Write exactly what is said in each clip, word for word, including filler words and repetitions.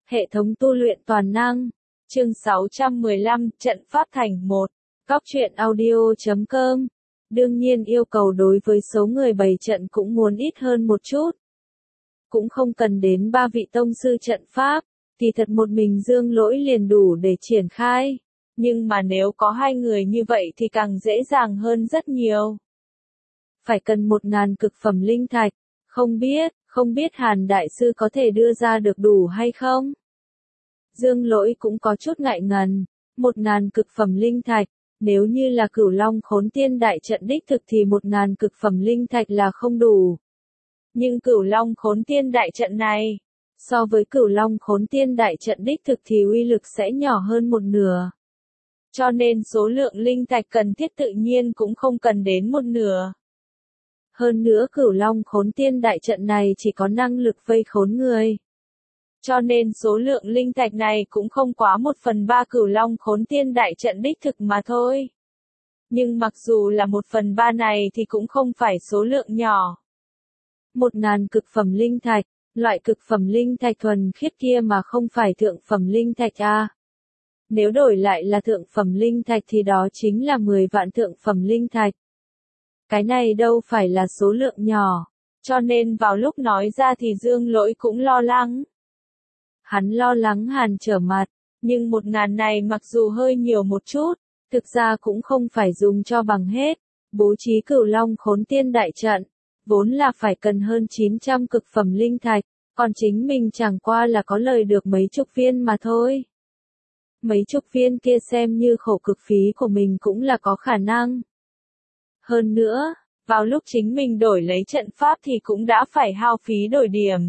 Hệ thống tu luyện toàn năng. Chương sáu trăm mười lăm, trận pháp thành một. Cóc truyện audio chấm com. Đương nhiên yêu cầu đối với số người bày trận cũng muốn ít hơn một chút. Cũng không cần đến ba vị tông sư trận pháp, thì thật một mình Dương Lỗi liền đủ để triển khai. Nhưng mà nếu có hai người như vậy thì càng dễ dàng hơn rất nhiều. Phải cần một ngàn cực phẩm linh thạch, không biết, không biết Hàn Đại Sư có thể đưa ra được đủ hay không? Dương Lỗi cũng có chút ngại ngần, một ngàn cực phẩm linh thạch, nếu như là Cửu Long Khốn Tiên Đại Trận đích thực thì một ngàn cực phẩm linh thạch là không đủ. Nhưng Cửu Long Khốn Tiên Đại Trận này, so với Cửu Long Khốn Tiên Đại Trận đích thực thì uy lực sẽ nhỏ hơn một nửa. Cho nên số lượng linh thạch cần thiết tự nhiên cũng không cần đến một nửa. Hơn nữa Cửu Long Khốn Tiên Đại Trận này chỉ có năng lực vây khốn người. Cho nên số lượng linh thạch này cũng không quá một phần ba Cửu Long Khốn Tiên Đại Trận đích thực mà thôi. Nhưng mặc dù là một phần ba này thì cũng không phải số lượng nhỏ. Một ngàn cực phẩm linh thạch, loại cực phẩm linh thạch thuần khiết kia mà không phải thượng phẩm linh thạch à. Nếu đổi lại là thượng phẩm linh thạch thì đó chính là mười vạn thượng phẩm linh thạch. Cái này đâu phải là số lượng nhỏ, cho nên vào lúc nói ra thì Dương Lỗi cũng lo lắng. Hắn lo lắng Hàn trở mặt, nhưng một ngàn này mặc dù hơi nhiều một chút, thực ra cũng không phải dùng cho bằng hết. Bố trí Cửu Long Khốn Tiên Đại Trận, vốn là phải cần hơn chín trăm cực phẩm linh thạch, còn chính mình chẳng qua là có lời được mấy chục viên mà thôi. Mấy chục viên kia xem như khổ cực phí của mình cũng là có khả năng. Hơn nữa, vào lúc chính mình đổi lấy trận pháp thì cũng đã phải hao phí đổi điểm.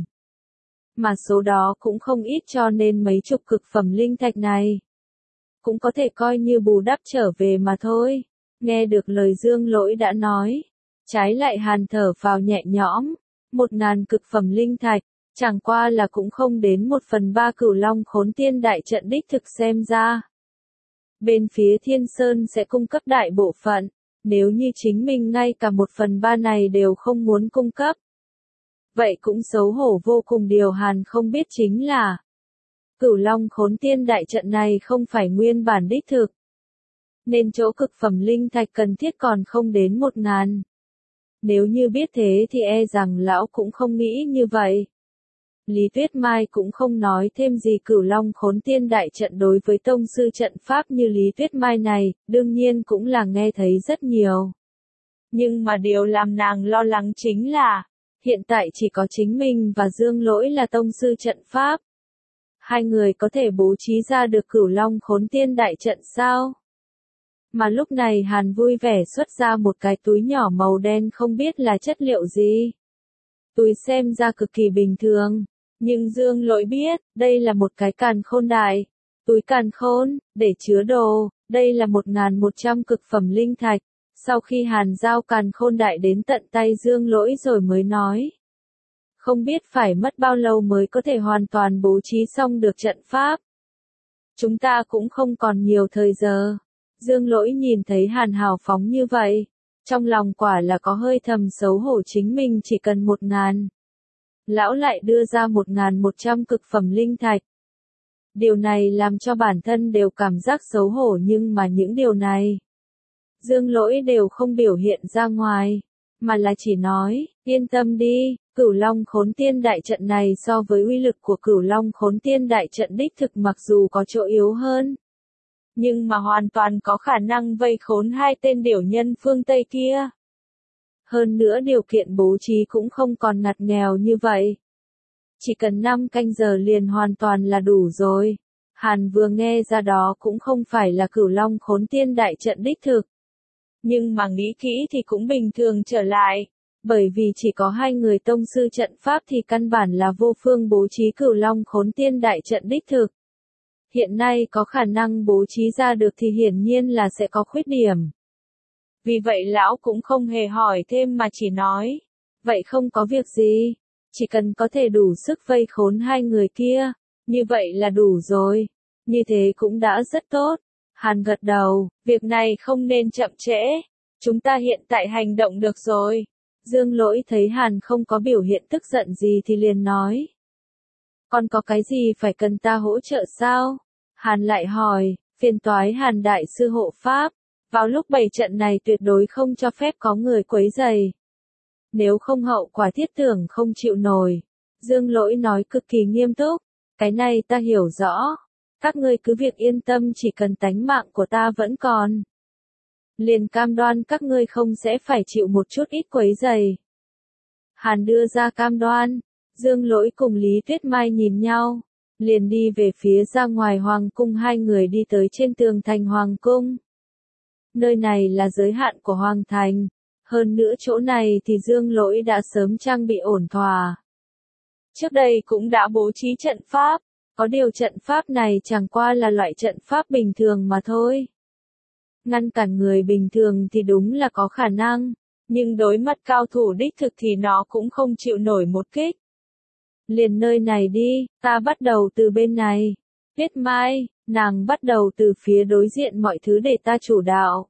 Mà số đó cũng không ít cho nên mấy chục cực phẩm linh thạch này cũng có thể coi như bù đắp trở về mà thôi. Nghe được lời Dương Lỗi đã nói, trái lại Hàn thở phào nhẹ nhõm, một ngàn cực phẩm linh thạch, chẳng qua là cũng không đến một phần ba Cửu Long Khốn Tiên Đại Trận đích thực xem ra. Bên phía Thiên Sơn sẽ cung cấp đại bộ phận, nếu như chính mình ngay cả một phần ba này đều không muốn cung cấp. Vậy cũng xấu hổ vô cùng. Điều Hàn không biết chính là Cửu Long Khốn Tiên Đại Trận này không phải nguyên bản đích thực, nên chỗ cực phẩm linh thạch cần thiết còn không đến một ngàn. Nếu như biết thế thì e rằng lão cũng không nghĩ như vậy. Lý Tuyết Mai cũng không nói thêm gì. Cửu Long Khốn Tiên Đại Trận đối với tông sư trận pháp như Lý Tuyết Mai này, đương nhiên cũng là nghe thấy rất nhiều. Nhưng mà điều làm nàng lo lắng chính là, hiện tại chỉ có chính mình và Dương Lỗi là tông sư trận pháp. Hai người có thể bố trí ra được Cửu Long Khốn Tiên Đại Trận sao? Mà lúc này Hàn vui vẻ xuất ra một cái túi nhỏ màu đen không biết là chất liệu gì. Túi xem ra cực kỳ bình thường, nhưng Dương Lỗi biết, đây là một cái càn khôn đại. Túi càn khôn, để chứa đồ, đây là một nghìn một trăm cực phẩm linh thạch. Sau khi Hàn giao càn khôn đại đến tận tay Dương Lỗi rồi mới nói. Không biết phải mất bao lâu mới có thể hoàn toàn bố trí xong được trận pháp. Chúng ta cũng không còn nhiều thời giờ. Dương Lỗi nhìn thấy Hàn hào phóng như vậy, trong lòng quả là có hơi thầm xấu hổ, chính mình chỉ cần một ngàn. Lão lại đưa ra một ngàn một trăm cực phẩm linh thạch. Điều này làm cho bản thân đều cảm giác xấu hổ, nhưng mà những điều này Dương Lỗi đều không biểu hiện ra ngoài, mà là chỉ nói, yên tâm đi, Cửu Long Khốn Tiên Đại Trận này so với uy lực của Cửu Long Khốn Tiên Đại Trận đích thực mặc dù có chỗ yếu hơn, nhưng mà hoàn toàn có khả năng vây khốn hai tên điểu nhân phương Tây kia. Hơn nữa điều kiện bố trí cũng không còn ngặt nghèo như vậy. Chỉ cần năm canh giờ liền hoàn toàn là đủ rồi. Hàn vừa nghe ra đó cũng không phải là Cửu Long Khốn Tiên Đại Trận đích thực. Nhưng mà nghĩ kỹ thì cũng bình thường trở lại. Bởi vì chỉ có hai người tông sư trận pháp thì căn bản là vô phương bố trí Cửu Long Khốn Tiên Đại Trận đích thực. Hiện nay có khả năng bố trí ra được thì hiển nhiên là sẽ có khuyết điểm. Vì vậy lão cũng không hề hỏi thêm mà chỉ nói. Vậy không có việc gì. Chỉ cần có thể đủ sức vây khốn hai người kia. Như vậy là đủ rồi. Như thế cũng đã rất tốt. Hàn gật đầu. Việc này không nên chậm trễ. Chúng ta hiện tại hành động được rồi. Dương Lỗi thấy Hàn không có biểu hiện tức giận gì thì liền nói. Còn có cái gì phải cần ta hỗ trợ sao? Hàn lại hỏi, phiền toái Hàn đại sư hộ pháp. Vào lúc bày trận này tuyệt đối không cho phép có người quấy rầy. Nếu không hậu quả thiết tưởng không chịu nổi. Dương Lỗi nói cực kỳ nghiêm túc. Cái này ta hiểu rõ. Các ngươi cứ việc yên tâm, chỉ cần tánh mạng của ta vẫn còn. Liền cam đoan các ngươi không sẽ phải chịu một chút ít quấy rầy. Hàn đưa ra cam đoan. Dương Lỗi cùng Lý Tuyết Mai nhìn nhau. Liền đi về phía ra ngoài hoàng cung, hai người đi tới trên tường thành hoàng cung. Nơi này là giới hạn của hoàng thành. Hơn nữa chỗ này thì Dương Lỗi đã sớm trang bị ổn thỏa. Trước đây cũng đã bố trí trận pháp. Có điều trận pháp này chẳng qua là loại trận pháp bình thường mà thôi. Ngăn cản người bình thường thì đúng là có khả năng. Nhưng đối mặt cao thủ đích thực thì nó cũng không chịu nổi một kích. Liền nơi này đi, ta bắt đầu từ bên này. Tuyết Mai, nàng bắt đầu từ phía đối diện mọi thứ để ta chủ đạo.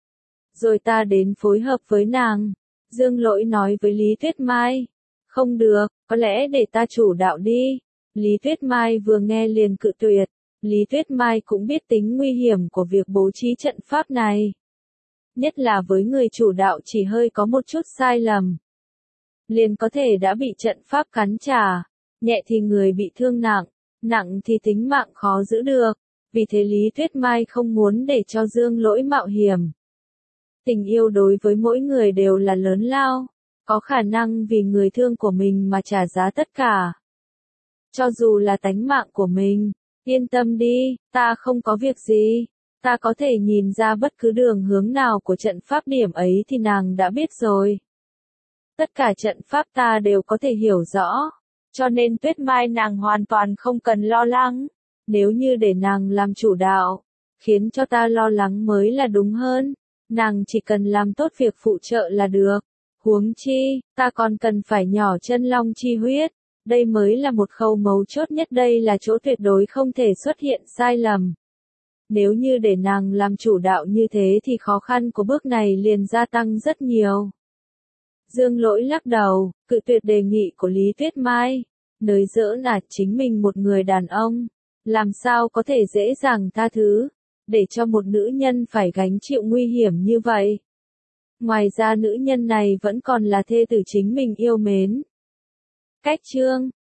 Rồi ta đến phối hợp với nàng. Dương Lỗi nói với Lý Tuyết Mai. Không được, có lẽ để ta chủ đạo đi. Lý Tuyết Mai vừa nghe liền cự tuyệt. Lý Tuyết Mai cũng biết tính nguy hiểm của việc bố trí trận pháp này. Nhất là với người chủ đạo chỉ hơi có một chút sai lầm. Liền có thể đã bị trận pháp cắn trả. Nhẹ thì người bị thương nặng, nặng thì tính mạng khó giữ được. Vì thế Lý Tuyết Mai không muốn để cho Dương Lỗi mạo hiểm. Tình yêu đối với mỗi người đều là lớn lao. Có khả năng vì người thương của mình mà trả giá tất cả. Cho dù là tánh mạng của mình. Yên tâm đi, ta không có việc gì. Ta có thể nhìn ra bất cứ đường hướng nào của trận pháp, điểm ấy thì nàng đã biết rồi. Tất cả trận pháp ta đều có thể hiểu rõ. Cho nên Tuyết Mai nàng hoàn toàn không cần lo lắng. Nếu như để nàng làm chủ đạo, khiến cho ta lo lắng mới là đúng hơn. Nàng chỉ cần làm tốt việc phụ trợ là được. Huống chi, ta còn cần phải nhỏ chân long chi huyết. Đây mới là một khâu mấu chốt nhất, đây là chỗ tuyệt đối không thể xuất hiện sai lầm. Nếu như để nàng làm chủ đạo như thế thì khó khăn của bước này liền gia tăng rất nhiều. Dương Lỗi lắc đầu, cự tuyệt đề nghị của Lý Tuyết Mai. Nới giỡn à, chính mình một người đàn ông. Làm sao có thể dễ dàng tha thứ, để cho một nữ nhân phải gánh chịu nguy hiểm như vậy. Ngoài ra nữ nhân này vẫn còn là thê tử chính mình yêu mến. Cách chương